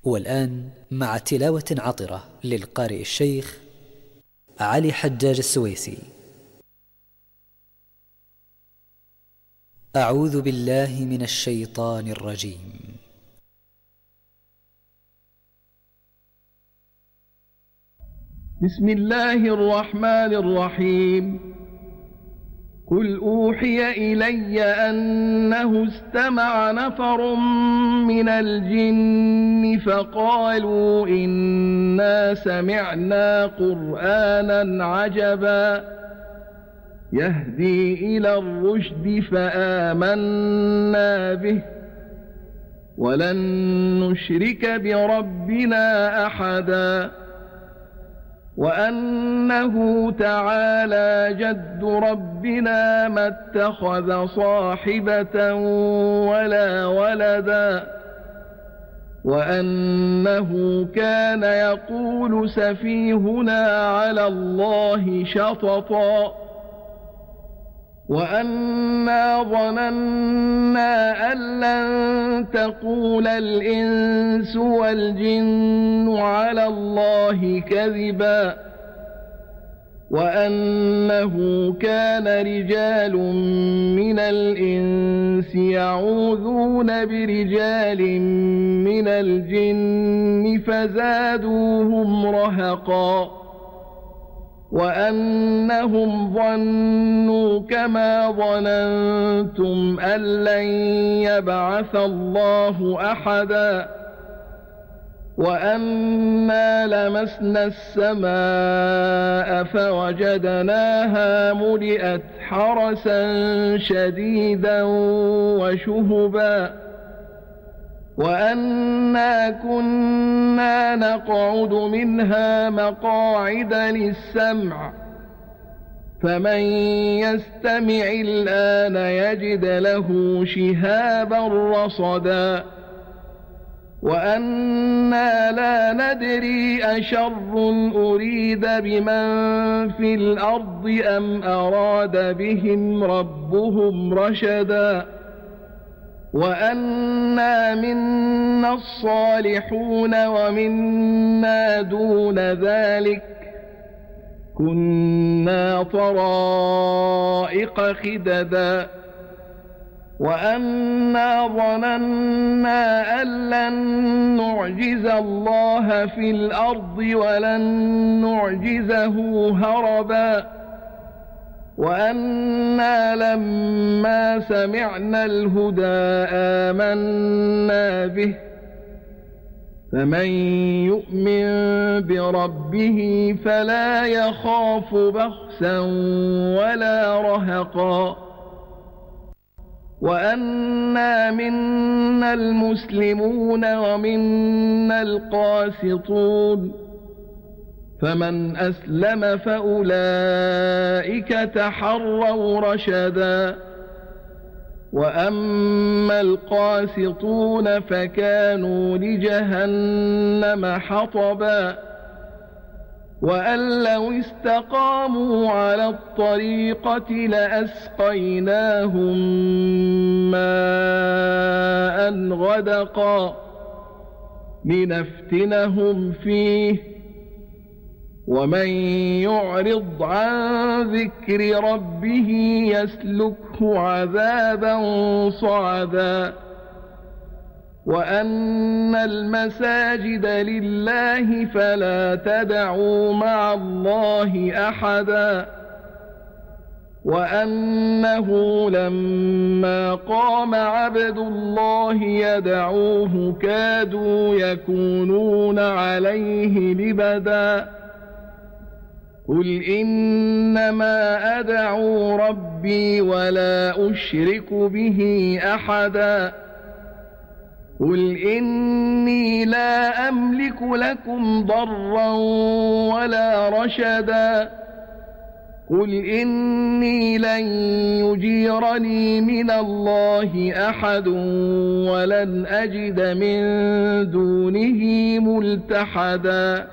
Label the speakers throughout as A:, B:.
A: والآن مع تلاوة عطرة للقارئ الشيخ علي حجاج السويسي. أعوذ بالله من الشيطان الرجيم.
B: بسم الله الرحمن الرحيم. قل أوحي إلي أنه استمع نفر من الجن فقالوا إنا سمعنا قرآنا عجبا يهدي إلى الرشد فآمنا به ولن نشرك بربنا أحدا وأنه تعالى جد ربنا ما اتخذ صاحبة ولا ولدا وأنه كان يقول سفيهنا على الله شططا وأنا ظننا أن لن تقول الإنس والجن على الله كذبا وأنه كان رجال من الإنس يعوذون برجال من الجن فزادوهم رهقا وأنهم ظنوا كما ظننتم أن لن يبعث الله أحدا وأنا لمسنا السماء فوجدناها ملئت حرسا شديدا وشهبا وأنا كنا نقعد منها مقاعد للسمع فمن يستمع الآن يجد له شهابا رصدا وأنا لا ندري أشر أريد بمن في الأرض أم أراد بهم ربهم رشدا وأنا منا الصالحون ومنا دون ذلك كنا طرائق خددا وأنا ظننا أن لن نعجز الله في الأرض ولن نعجزه هربا وأنا لما سمعنا الهدى آمنا به فمن يؤمن بربه فلا يخاف بخسا ولا رهقا وأنا منا المسلمون ومنا القاسطون فمن أسلم فأولئك تحروا رشدا وأما القاسطون فكانوا لجهنم حطبا وأن لو استقاموا على الطريقة لأسقيناهم ماء غدقا لنفتنهم فيه ومن يعرض عن ذكر ربه يسلكه عذابا صعدا وأن المساجد لله فلا تدعوا مع الله أحدا وأنه لما قام عبد الله يدعوه كادوا يكونون عليه لبدا قل إنما أدعو ربي ولا أشرك به أحدا قل إني لا أملك لكم ضرا ولا رشدا قل إني لن يجيرني من الله أحد ولن أجد من دونه ملتحدا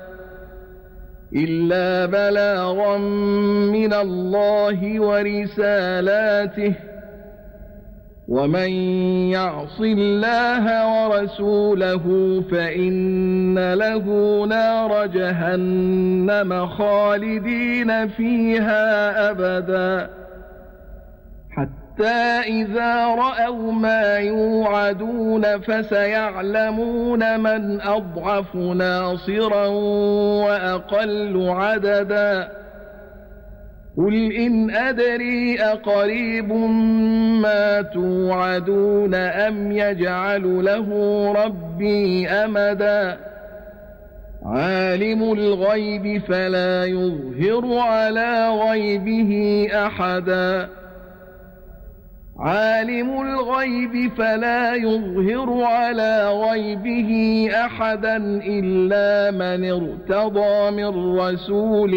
B: إلا بلاغا من الله ورسالاته ومن يعص الله ورسوله فإن له نار جهنم خالدين فيها أبدا حتى إذا رأوا ما يوعدون فسيعلمون من أضعف ناصرا وأقل عددا قل إن أدري أقريب ما توعدون أم يجعل له ربي أمدا عالم الغيب فلا يظهر على غيبه أحدا عالم الغيب فلا يظهر على غيبه أحدا إلا من ارتضى من رسول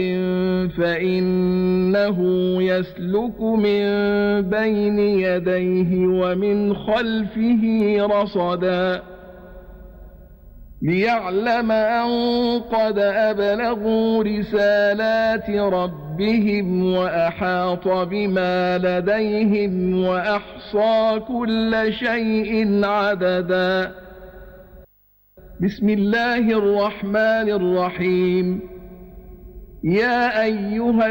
B: فإنه يسلك من بين يديه ومن خلفه رصدا ليعلم أن قد أبلغوا رسالات ربهم وأحاط بما لديهم وأحصى كل شيء عددا بسم الله الرحمن الرحيم يا أيها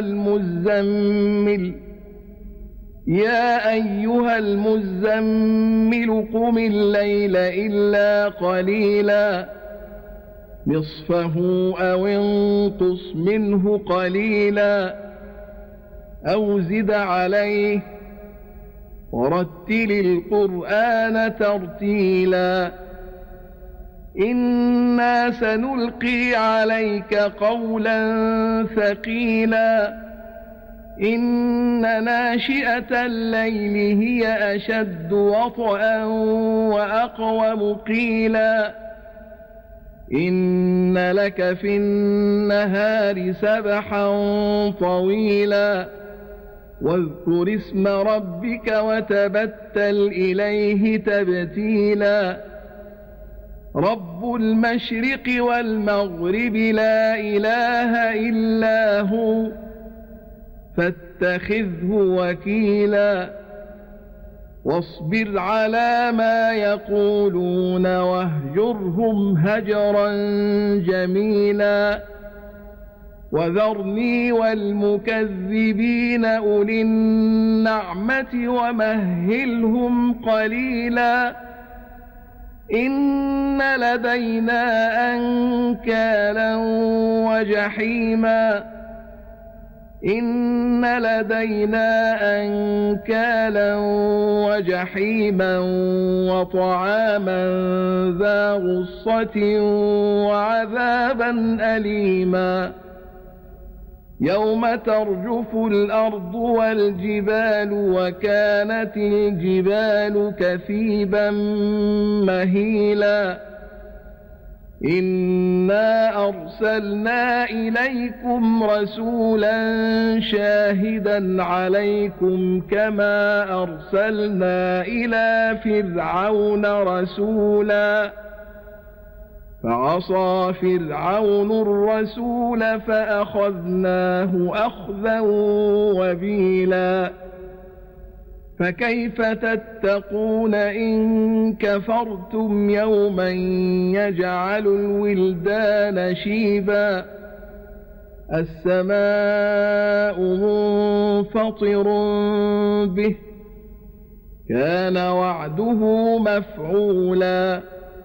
B: المزمل قم الليل إلا قليلا نصفه أو انقص منه قليلا أو زد عليه ورتل القرآن ترتيلا إنا سنلقي عليك قولا ثقيلا إن ناشئة الليل هي أشد وطئا وأقوم قيلا إن لك في النهار سبحا طويلا واذكر اسم ربك وتبتل إليه تبتيلا رب المشرق والمغرب لا إله إلا هو فاتخذه وكيلا واصبر على ما يقولون واهجرهم هجرا جميلا وذرني والمكذبين أولي النعمة ومهلهم قليلا إن لدينا أنكالا وجحيما إن لدينا أنكالا وجحيما وطعاما ذا غصة وعذابا أليما يوم ترجف الأرض والجبال وكانت الجبال كثيبا مهيلا إنا أرسلنا إليكم رسولا شاهدا عليكم كما أرسلنا إلى فرعون رسولا فعصى فرعون الرسول فأخذناه أخذا وبيلا فكيف تتقون إن كفرتم يوما يجعل الولدان شيبا السماء منفطر به كان وعده مفعولا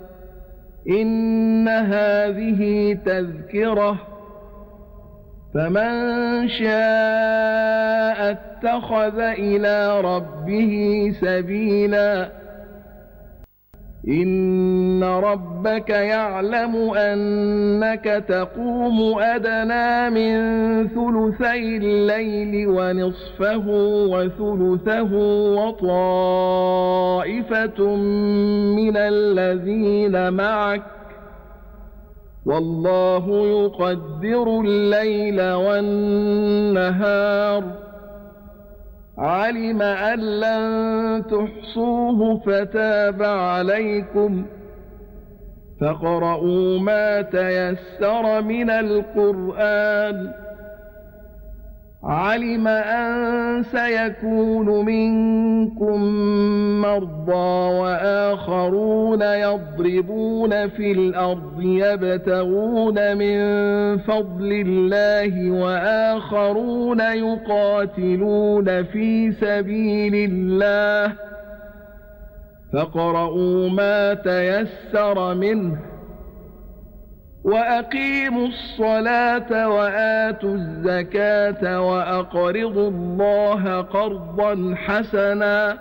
B: إن هذه تذكرة فمن شاء اتخذ إلى ربه سبيلا إن ربك يعلم أنك تقوم أدنى من ثلثي الليل ونصفه وثلثه وطائفة من الذين معك والله يقدر الليل والنهار علم أن لن تحصوه فتاب عليكم فاقرؤوا ما تيسر من القرآن علم أن سيكون منكم مرضى وآخرون يضربون في الأرض يبتغون من فضل الله وآخرون يقاتلون في سبيل الله فاقرؤوا ما تيسر منه وأقيموا الصلاة وآتوا الزكاة وأقرضوا الله قرضا حسنا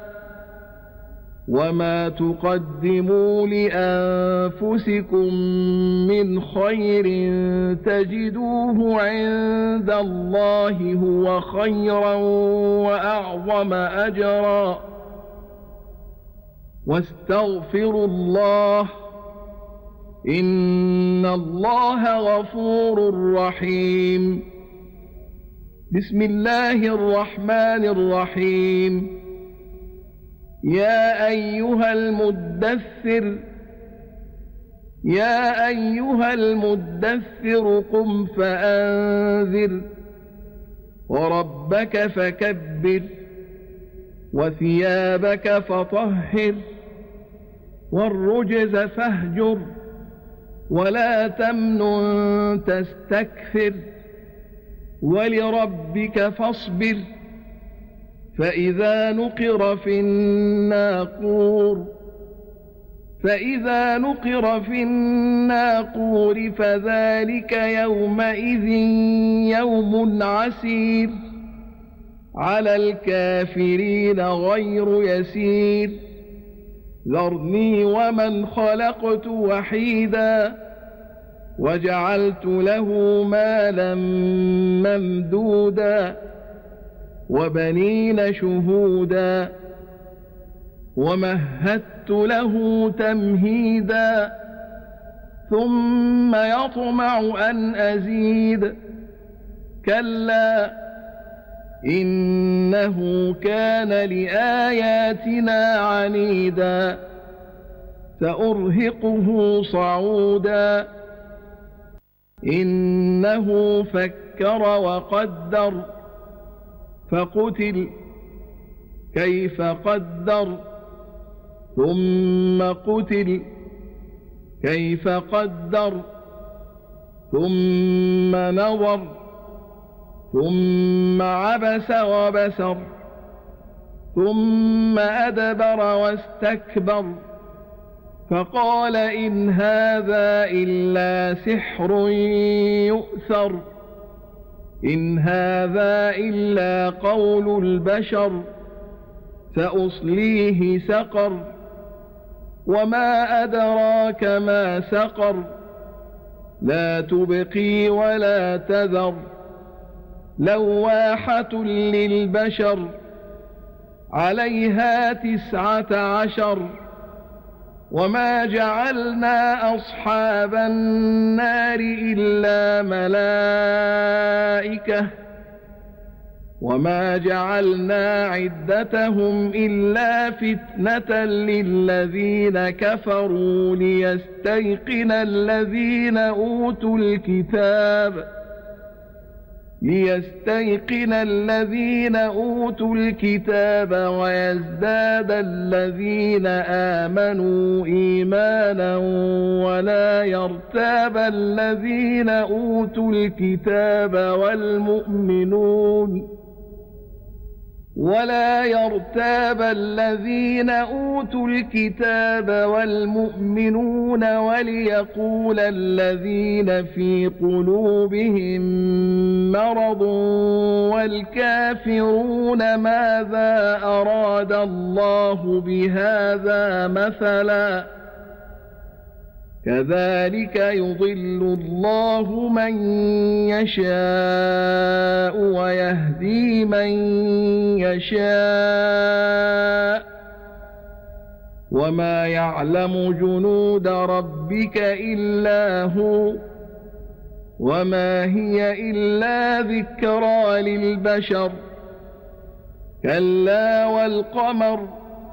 B: وما تقدموا لأنفسكم من خير تجدوه عند الله هو خيرا وأعظم أجرا واستغفروا الله إن الله غفور رحيم. بسم الله الرحمن الرحيم. يا أيها المدثر قم فأنذر وربك فكبر وثيابك فطهر والرجز فاهجر ولا تمنن تستكثر ولربك فاصبر فإذا نقر في الناقور فذلك يومئذ يوم عسير على الكافرين غير يسير ذرني ومن خلقت وحيدا وجعلت له مالا ممدودا وبنين شهودا ومهدت له تمهيدا ثم يطمع أن أزيد كلا إنه كان لآياتنا عنيدا سأرهقه صعودا إنه فكر وقدر فقتل كيف قدر ثم قتل كيف قدر ثم نظر ثم عبس وبسر ثم أدبر واستكبر فقال إن هذا إلا سحر يؤثر إن هذا إلا قول البشر سأصليه سقر وما أدراك ما سقر لا تبقي ولا تذر لواحة للبشر عليها 19 وما جعلنا أصحاب النار إلا ملائكة وما جعلنا عدتهم إلا فتنة للذين كفروا ليستيقن الذين أوتوا الكتاب ويزداد الذين آمنوا إيمانا ولا يرتاب الذين أوتوا الكتاب والمؤمنون وليقول الذين في قلوبهم مرض والكافرون ماذا أراد الله بهذا مثلا كذلك يضل الله من يشاء ويهدي من يشاء وما يعلم جنود ربك إلا هو وما هي إلا ذكرى للبشر كلا والقمر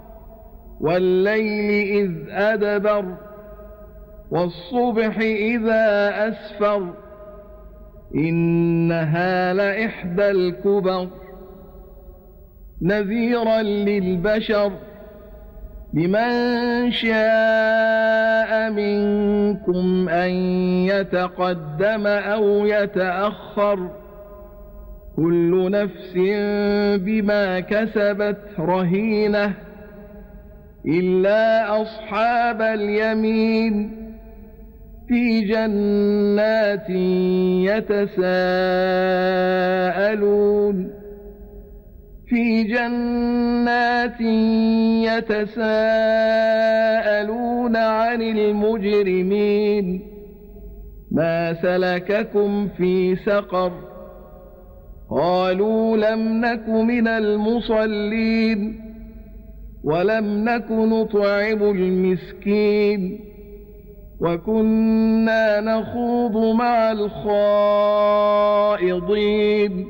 B: والليل إذ أدبر والصبح إذا أسفر إنها لإحدى الكبر نذيرا للبشر لمن شاء منكم أن يتقدم أو يتأخر كل نفس بما كسبت رهينة إلا أصحاب اليمين في جنات يتساءلون عن المجرمين ما سلككم في سقر قالوا لم نك من المصلين ولم نك نطعم المسكين وكنا نخوض مع الخائضين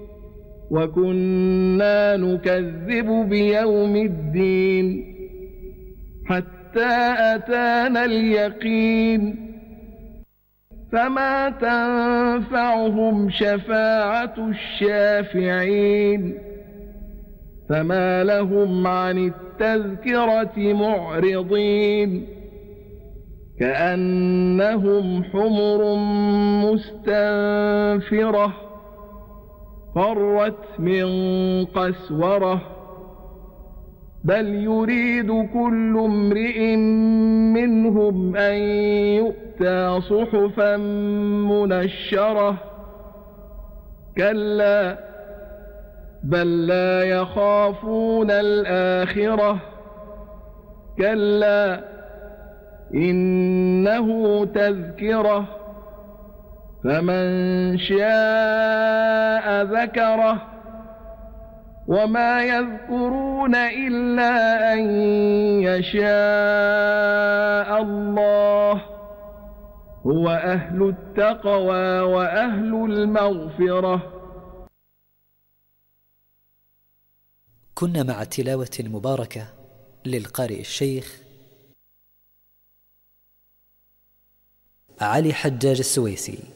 B: وكنا نكذب بيوم الدين حتى أتانا اليقين فما تنفعهم شفاعة الشافعين فما لهم عن التذكرة معرضين كأنهم حمر مستنفرة فرت من قسورة بل يريد كل امرئ منهم أن يؤتى صحفا منشرة كلا بل لا يخافون الآخرة كلا إنه تذكرة فمن شاء ذكره وما يذكرون إلا أن يشاء الله هو أهل التقوى وأهل المغفرة.
A: كنا مع التلاوة المباركة للقارئ الشيخ علي حجاج السويسي.